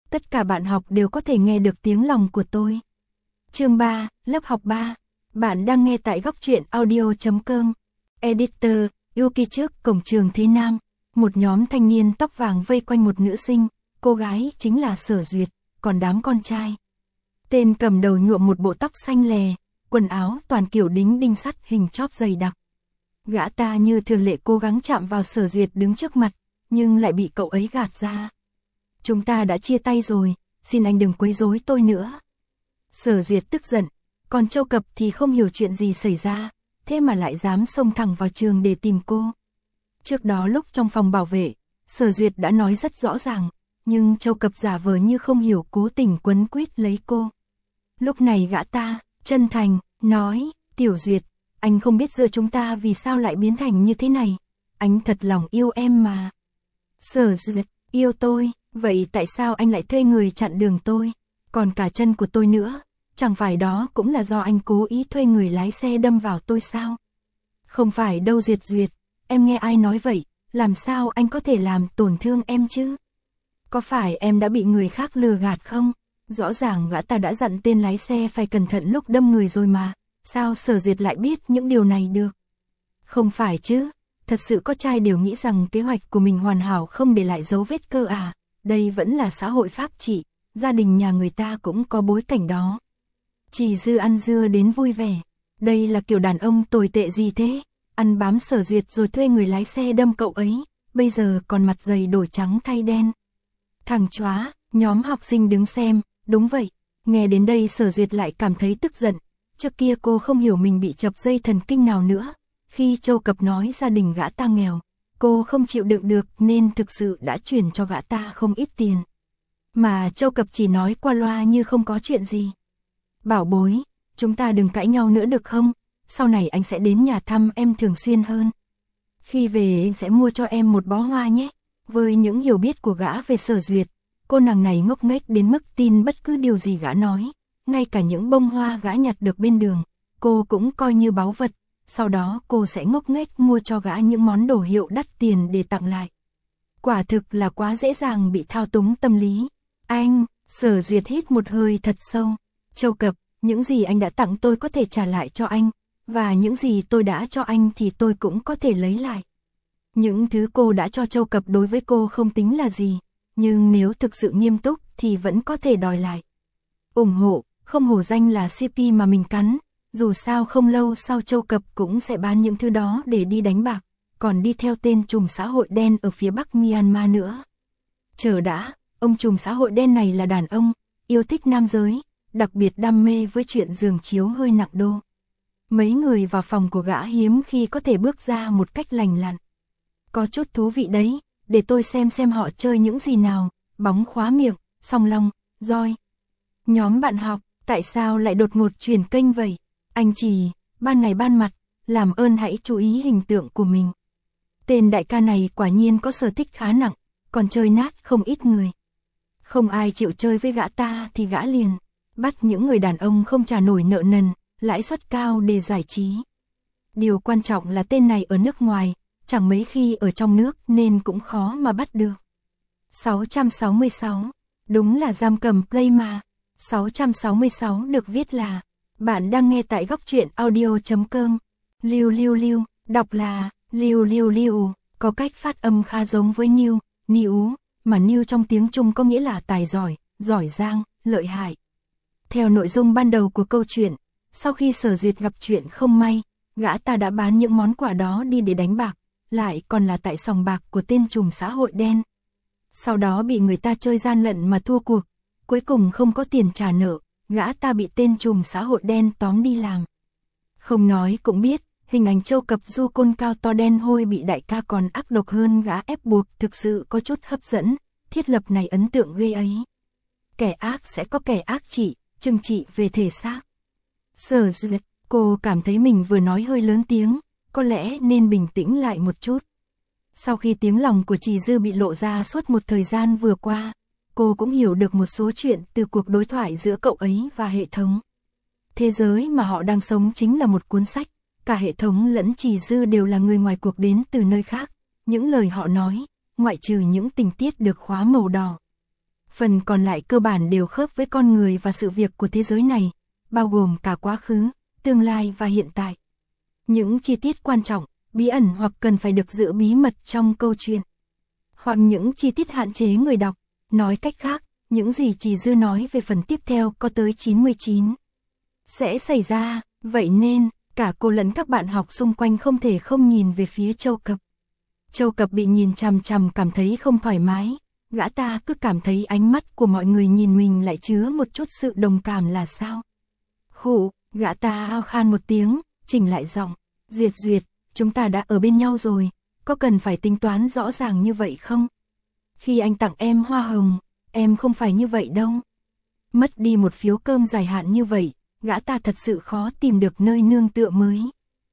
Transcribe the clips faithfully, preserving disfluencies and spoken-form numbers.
tất cả bạn học đều có thể nghe được tiếng lòng của tôi. Chương ba, lớp học ba. Bạn đang nghe tại góc truyện audio chấm com. Editor, Yuki. Trước cổng trường Thế Nam, một nhóm thanh niên tóc vàng vây quanh một nữ sinh, cô gái chính là Sở Duyệt, còn đám con trai. Tên cầm đầu nhuộm một bộ tóc xanh lè, quần áo toàn kiểu đính đinh sắt hình chóp dày đặc. Gã ta như thường lệ cố gắng chạm vào Sở Duyệt đứng trước mặt, nhưng lại bị cậu ấy gạt ra. Chúng ta đã chia tay rồi, xin anh đừng quấy rối tôi nữa. Sở Duyệt tức giận, còn Châu Cập thì không hiểu chuyện gì xảy ra, thế mà lại dám xông thẳng vào trường để tìm cô. Trước đó lúc trong phòng bảo vệ, Sở Duyệt đã nói rất rõ ràng, nhưng Châu Cập giả vờ như không hiểu, cố tình quấn quýt lấy cô. Lúc này gã ta, chân thành, nói, Tiểu Duyệt, anh không biết giữa chúng ta vì sao lại biến thành như thế này, anh thật lòng yêu em mà. Sở Duyệt, yêu tôi, vậy tại sao anh lại thuê người chặn đường tôi, còn cả chân của tôi nữa, chẳng phải đó cũng là do anh cố ý thuê người lái xe đâm vào tôi sao? Không phải đâu Duyệt Duyệt, em nghe ai nói vậy, làm sao anh có thể làm tổn thương em chứ? Có phải em đã bị người khác lừa gạt không? Rõ ràng gã ta đã dặn tên lái xe phải cẩn thận lúc đâm người rồi mà, sao Sở Duyệt lại biết những điều này được? Không phải chứ, thật sự có trai đều nghĩ rằng kế hoạch của mình hoàn hảo không để lại dấu vết cơ à, đây vẫn là xã hội pháp trị, gia đình nhà người ta cũng có bối cảnh đó. Chỉ dư ăn dưa đến vui vẻ, đây là kiểu đàn ông tồi tệ gì thế, ăn bám Sở Duyệt rồi thuê người lái xe đâm cậu ấy, bây giờ còn mặt dày đổi trắng thay đen. Thằng chóa, nhóm học sinh đứng xem, đúng vậy, nghe đến đây Sở Duyệt lại cảm thấy tức giận, trước kia cô không hiểu mình bị chập dây thần kinh nào nữa, khi Châu Cập nói gia đình gã ta nghèo, cô không chịu đựng được nên thực sự đã chuyển cho gã ta không ít tiền. Mà Châu Cập chỉ nói qua loa như không có chuyện gì. Bảo bối, chúng ta đừng cãi nhau nữa được không, sau này anh sẽ đến nhà thăm em thường xuyên hơn. Khi về anh sẽ mua cho em một bó hoa nhé. Với những hiểu biết của gã về Sở Duyệt, cô nàng này ngốc nghếch đến mức tin bất cứ điều gì gã nói, ngay cả những bông hoa gã nhặt được bên đường, cô cũng coi như báu vật, sau đó cô sẽ ngốc nghếch mua cho gã những món đồ hiệu đắt tiền để tặng lại. Quả thực là quá dễ dàng bị thao túng tâm lý. Anh, Sở Duyệt hít một hơi thật sâu. Châu Cập, những gì anh đã tặng tôi có thể trả lại cho anh, và những gì tôi đã cho anh thì tôi cũng có thể lấy lại. Những thứ cô đã cho Châu Cập đối với cô không tính là gì, nhưng nếu thực sự nghiêm túc thì vẫn có thể đòi lại. Ủng hộ, không hổ danh là xê pê mà mình cắn, dù sao không lâu sau Châu Cập cũng sẽ bán những thứ đó để đi đánh bạc, còn đi theo tên trùm xã hội đen ở phía bắc Myanmar nữa. Chờ đã, ông trùm xã hội đen này là đàn ông, yêu thích nam giới, đặc biệt đam mê với chuyện giường chiếu hơi nặng đô. Mấy người vào phòng của gã hiếm khi có thể bước ra một cách lành lặn. Có chút thú vị đấy, để tôi xem xem họ chơi những gì nào, bóng khóa miệng, song long, roi. Nhóm bạn học, tại sao lại đột ngột chuyển kênh vậy? Anh chỉ, ban ngày ban mặt, làm ơn hãy chú ý hình tượng của mình. Tên đại ca này quả nhiên có sở thích khá nặng, còn chơi nát không ít người. Không ai chịu chơi với gã ta thì gã liền bắt những người đàn ông không trả nổi nợ nần, lãi suất cao để giải trí. Điều quan trọng là tên này ở nước ngoài, chẳng mấy khi ở trong nước nên cũng khó mà bắt được. sáu trăm sáu mươi sáu, đúng là giam cầm play mà. sáu trăm sáu mươi sáu được viết là, bạn đang nghe tại góc truyện audio chấm com. Liu liu liu, đọc là, liu liu liu, có cách phát âm khá giống với Niu, Niu, mà Niu trong tiếng Trung có nghĩa là tài giỏi, giỏi giang, lợi hại. Theo nội dung ban đầu của câu chuyện, sau khi Sở Duyệt gặp chuyện không may, gã ta đã bán những món quà đó đi để đánh bạc, lại còn là tại sòng bạc của tên trùm xã hội đen. Sau đó bị người ta chơi gian lận mà thua cuộc, cuối cùng không có tiền trả nợ, gã ta bị tên trùm xã hội đen tóm đi làm. Không nói cũng biết, hình ảnh Châu Cập du côn cao to đen hôi bị đại ca còn ác độc hơn gã ép buộc thực sự có chút hấp dẫn, thiết lập này ấn tượng ghê ấy. Kẻ ác sẽ có kẻ ác trị, trừng trị về thể xác. Sở Duyệt, cô cảm thấy mình vừa nói hơi lớn tiếng, có lẽ nên bình tĩnh lại một chút. Sau khi tiếng lòng của Trì Dư bị lộ ra suốt một thời gian vừa qua, cô cũng hiểu được một số chuyện từ cuộc đối thoại giữa cậu ấy và hệ thống. Thế giới mà họ đang sống chính là một cuốn sách, cả hệ thống lẫn Trì Dư đều là người ngoài cuộc đến từ nơi khác, những lời họ nói, ngoại trừ những tình tiết được khóa màu đỏ. phần còn lại cơ bản đều khớp với con người và sự việc của thế giới này, bao gồm cả quá khứ, tương lai và hiện tại. Những chi tiết quan trọng, bí ẩn hoặc cần phải được giữ bí mật trong câu chuyện. Hoặc những chi tiết hạn chế người đọc, nói cách khác, những gì Chỉ Dư nói về phần tiếp theo có tới chín mươi chín sẽ xảy ra, vậy nên, cả cô lẫn các bạn học xung quanh không thể không nhìn về phía Châu Cập. Châu Cập bị nhìn chằm chằm cảm thấy không thoải mái, gã ta cứ cảm thấy ánh mắt của mọi người nhìn mình lại chứa một chút sự đồng cảm là sao. Khụ, gã ta ao khan một tiếng, chỉnh lại giọng, Duyệt Duyệt, chúng ta đã ở bên nhau rồi, có cần phải tính toán rõ ràng như vậy không? Khi anh tặng em hoa hồng, em không phải như vậy đâu. Mất đi một phiếu cơm dài hạn như vậy, gã ta thật sự khó tìm được nơi nương tựa mới.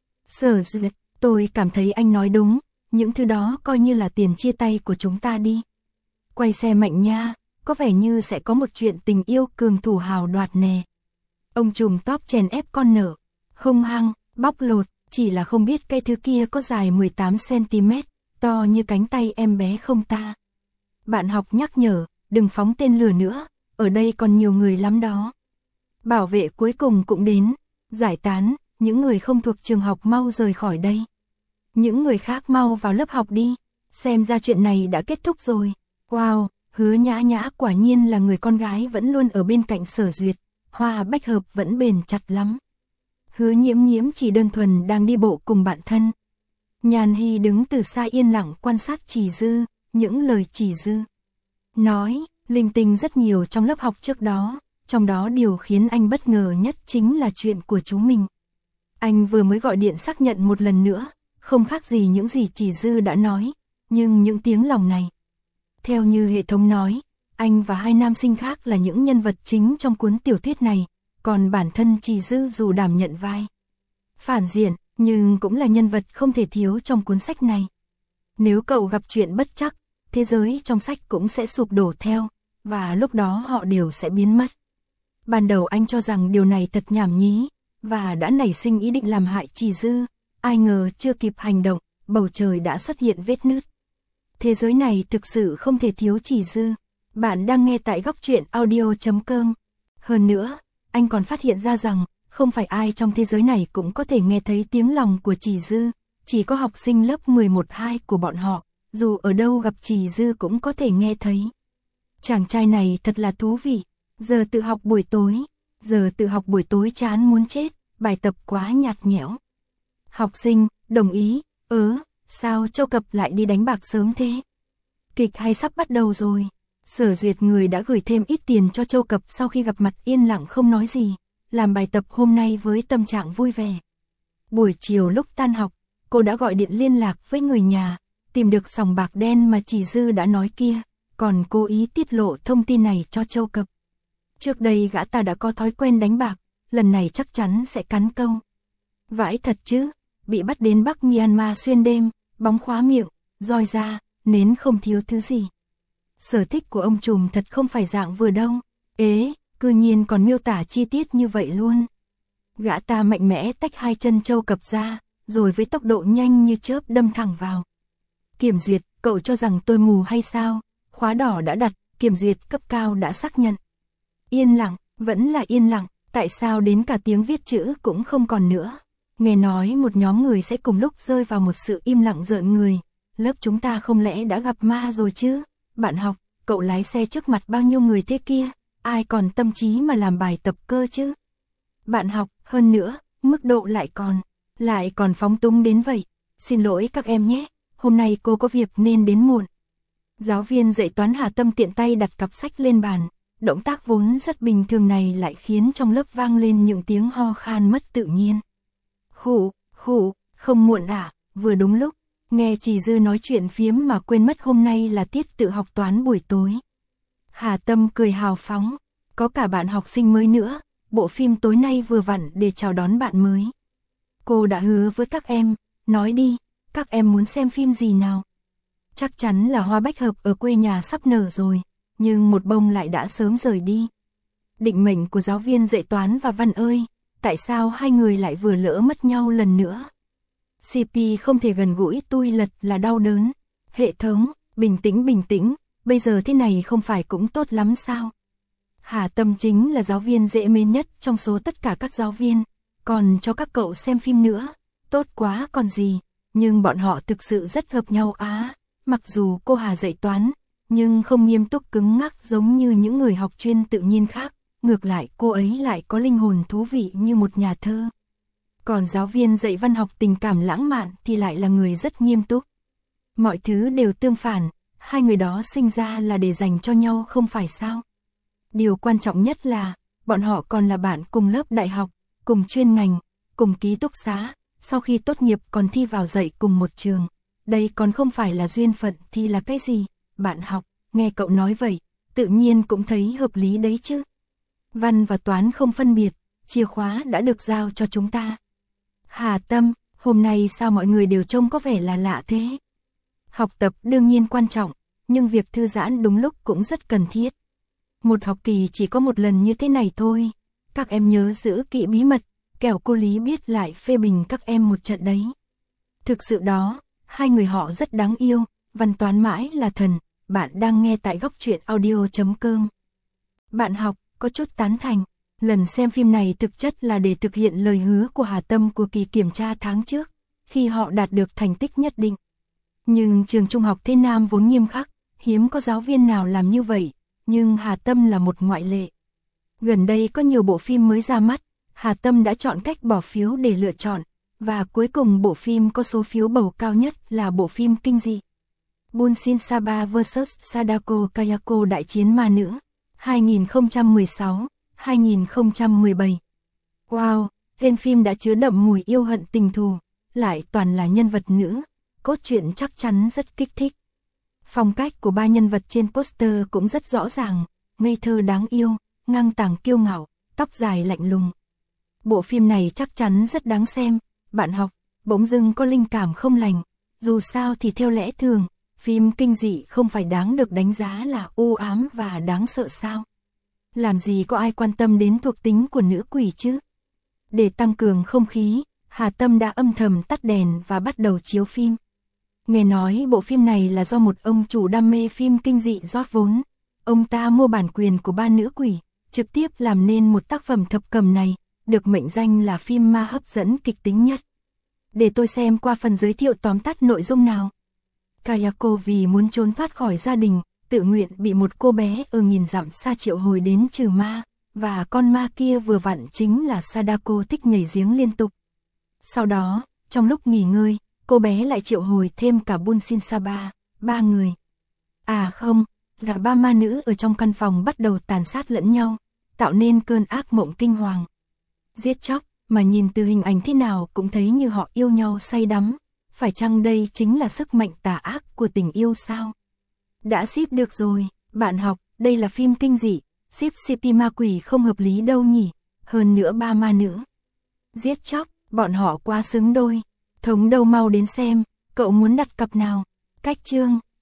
Sở Duyệt, tôi cảm thấy anh nói đúng, những thứ đó coi như là tiền chia tay của chúng ta đi. Quay xe mạnh nha, có vẻ như sẽ có một chuyện tình yêu cường thủ hào đoạt nè. Ông trùm tóc chèn ép con nở, hung hăng, bóc lột, chỉ là không biết cái thứ kia có dài mười tám xăng ti mét, to như cánh tay em bé không ta. Bạn học nhắc nhở, đừng phóng tên lửa nữa, ở đây còn nhiều người lắm đó. Bảo vệ cuối cùng cũng đến, giải tán, những người không thuộc trường học mau rời khỏi đây. Những người khác mau vào lớp học đi, xem ra chuyện này đã kết thúc rồi. Wow, Hứa Nhã Nhã quả nhiên là người con gái vẫn luôn ở bên cạnh Sở Duyệt, Hoa Bách Hợp vẫn bền chặt lắm. Hứa Nhiễm Nhiễm chỉ đơn thuần đang đi bộ cùng bạn thân. Nhàn Hy đứng từ xa yên lặng quan sát Chỉ Dư, những lời Chỉ Dư nói, linh tinh rất nhiều trong lớp học trước đó, trong đó điều khiến anh bất ngờ nhất chính là chuyện của chú mình. Anh vừa mới gọi điện xác nhận một lần nữa, không khác gì những gì Chỉ Dư đã nói, nhưng những tiếng lòng này. Theo như hệ thống nói, anh và hai nam sinh khác là những nhân vật chính trong cuốn tiểu thuyết này, còn bản thân Chỉ Dư dù đảm nhận vai phản diện, nhưng cũng là nhân vật không thể thiếu trong cuốn sách này. Nếu cậu gặp chuyện bất trắc, thế giới trong sách cũng sẽ sụp đổ theo, và lúc đó họ đều sẽ biến mất. Ban đầu anh cho rằng điều này thật nhảm nhí, và đã nảy sinh ý định làm hại Chỉ Dư, ai ngờ chưa kịp hành động, bầu trời đã xuất hiện vết nứt. Thế giới này thực sự không thể thiếu Chỉ Dư. Bạn đang nghe tại góc truyện audio chấm com. Hơn nữa, anh còn phát hiện ra rằng, không phải ai trong thế giới này cũng có thể nghe thấy tiếng lòng của Chỉ Dư, chỉ có học sinh lớp mười một hai của bọn họ, dù ở đâu gặp Chỉ Dư cũng có thể nghe thấy. Chàng trai này thật là thú vị, giờ tự học buổi tối, giờ tự học buổi tối chán muốn chết, bài tập quá nhạt nhẽo. Học sinh, đồng ý, ớ, sao Châu Cập lại đi đánh bạc sớm thế? Kịch hay sắp bắt đầu rồi. Sở Duyệt người đã gửi thêm ít tiền cho Châu Cập sau khi gặp mặt yên lặng không nói gì, làm bài tập hôm nay với tâm trạng vui vẻ. Buổi chiều lúc tan học, cô đã gọi điện liên lạc với người nhà, tìm được sòng bạc đen mà Chỉ Dư đã nói kia, còn cố ý tiết lộ thông tin này cho Châu Cập. Trước đây gã ta đã có thói quen đánh bạc, lần này chắc chắn sẽ cắn câu. Vãi thật chứ, bị bắt đến Bắc Myanmar xuyên đêm, bóng khóa miệng, roi da, nến không thiếu thứ gì. Sở thích của ông trùm thật không phải dạng vừa đâu, ế, cư nhiên còn miêu tả chi tiết như vậy luôn. Gã ta mạnh mẽ tách hai chân Châu Cập ra, rồi với tốc độ nhanh như chớp đâm thẳng vào. Kiểm duyệt, cậu cho rằng tôi mù hay sao? Khóa đỏ đã đặt, kiểm duyệt cấp cao đã xác nhận. Yên lặng, vẫn là yên lặng, tại sao đến cả tiếng viết chữ cũng không còn nữa? Nghe nói một nhóm người sẽ cùng lúc rơi vào một sự im lặng rợn người. Lớp chúng ta không lẽ đã gặp ma rồi chứ? Bạn học, cậu lái xe trước mặt bao nhiêu người thế kia? Ai còn tâm trí mà làm bài tập cơ chứ? Bạn học, hơn nữa, mức độ lại còn, lại còn phóng túng đến vậy. Xin lỗi các em nhé, hôm nay cô có việc nên đến muộn. Giáo viên dạy toán Hà Tâm tiện tay đặt cặp sách lên bàn. Động tác vốn rất bình thường này lại khiến trong lớp vang lên những tiếng ho khan mất tự nhiên. Khụ, khụ, không muộn à, vừa đúng lúc. Nghe Chỉ Dư nói chuyện phiếm mà quên mất hôm nay là tiết tự học toán buổi tối. Hà Tâm cười hào phóng, có cả bạn học sinh mới nữa, bộ phim tối nay vừa vặn để chào đón bạn mới. Cô đã hứa với các em, nói đi, các em muốn xem phim gì nào? Chắc chắn là Hoa Bách Hợp ở quê nhà sắp nở rồi, nhưng một bông lại đã sớm rời đi. Định mệnh của giáo viên dạy toán và văn ơi, tại sao hai người lại vừa lỡ mất nhau lần nữa? xê pê không thể gần gũi tui lật là đau đớn. Hệ thống, bình tĩnh bình tĩnh, bây giờ thế này không phải cũng tốt lắm sao? Hà Tâm chính là giáo viên dễ mến nhất trong số tất cả các giáo viên, còn cho các cậu xem phim nữa, tốt quá còn gì, nhưng bọn họ thực sự rất hợp nhau á, mặc dù cô Hà dạy toán, nhưng không nghiêm túc cứng ngắc giống như những người học chuyên tự nhiên khác, ngược lại cô ấy lại có linh hồn thú vị như một nhà thơ. Còn giáo viên dạy văn học tình cảm lãng mạn thì lại là người rất nghiêm túc. Mọi thứ đều tương phản, hai người đó sinh ra là để dành cho nhau không phải sao? Điều quan trọng nhất là, bọn họ còn là bạn cùng lớp đại học, cùng chuyên ngành, cùng ký túc xá, sau khi tốt nghiệp còn thi vào dạy cùng một trường. Đây còn không phải là duyên phận thì là cái gì? Bạn học, nghe cậu nói vậy, tự nhiên cũng thấy hợp lý đấy chứ. Văn và toán không phân biệt, chìa khóa đã được giao cho chúng ta. Hà Tâm, hôm nay sao mọi người đều trông có vẻ là lạ thế? Học tập đương nhiên quan trọng, nhưng việc thư giãn đúng lúc cũng rất cần thiết. Một học kỳ chỉ có một lần như thế này thôi, các em nhớ giữ kỹ bí mật, kẻo cô Lý biết lại phê bình các em một trận đấy. Thực sự đó, hai người họ rất đáng yêu, văn toán mãi là thần, bạn đang nghe tại góc truyện audio chấm com. Bạn học, có chút tán thành, lần xem phim này thực chất là để thực hiện lời hứa của Hà Tâm của kỳ kiểm tra tháng trước, khi họ đạt được thành tích nhất định. Nhưng trường trung học Thế Nam vốn nghiêm khắc, hiếm có giáo viên nào làm như vậy, nhưng Hà Tâm là một ngoại lệ. Gần đây có nhiều bộ phim mới ra mắt, Hà Tâm đã chọn cách bỏ phiếu để lựa chọn, và cuối cùng bộ phim có số phiếu bầu cao nhất là bộ phim kinh dị. Bunsin Saba versus Sadako Kayako Đại chiến ma nữ, hai nghìn không trăm mười sáu đến hai nghìn không trăm mười bảy. Wow, tên phim đã chứa đậm mùi yêu hận tình thù, lại toàn là nhân vật nữ, cốt truyện chắc chắn rất kích thích. Phong cách của ba nhân vật trên poster cũng rất rõ ràng, ngây thơ đáng yêu, ngang tàng kiêu ngạo, tóc dài lạnh lùng. Bộ phim này chắc chắn rất đáng xem, bạn học, bỗng dưng có linh cảm không lành, dù sao thì theo lẽ thường, phim kinh dị không phải đáng được đánh giá là u ám và đáng sợ sao? Làm gì có ai quan tâm đến thuộc tính của nữ quỷ chứ? Để tăng cường không khí, Hà Tâm đã âm thầm tắt đèn và bắt đầu chiếu phim. Nghe nói bộ phim này là do một ông chủ đam mê phim kinh dị rót vốn. Ông ta mua bản quyền của ba nữ quỷ, trực tiếp làm nên một tác phẩm thập cẩm này, được mệnh danh là phim ma hấp dẫn kịch tính nhất. Để tôi xem qua phần giới thiệu tóm tắt nội dung nào. Kayako vì muốn trốn thoát khỏi gia đình, tự nguyện bị một cô bé ở nghìn dặm xa triệu hồi đến trừ ma, và con ma kia vừa vặn chính là Sadako thích nhảy giếng liên tục. Sau đó, trong lúc nghỉ ngơi, cô bé lại triệu hồi thêm cả Bunsin Saba, ba người. À không, là ba ma nữ ở trong căn phòng bắt đầu tàn sát lẫn nhau, tạo nên cơn ác mộng kinh hoàng. Giết chóc, mà nhìn từ hình ảnh thế nào cũng thấy như họ yêu nhau say đắm. Phải chăng đây chính là sức mạnh tà ác của tình yêu sao? Đã ship được rồi, bạn học, đây là phim kinh dị, ship xê pê ma quỷ không hợp lý đâu nhỉ, hơn nữa ba ma nữ. Giết chóc, bọn họ quá xứng đôi, thống đâu mau đến xem, cậu muốn đặt cặp nào? Cách chương,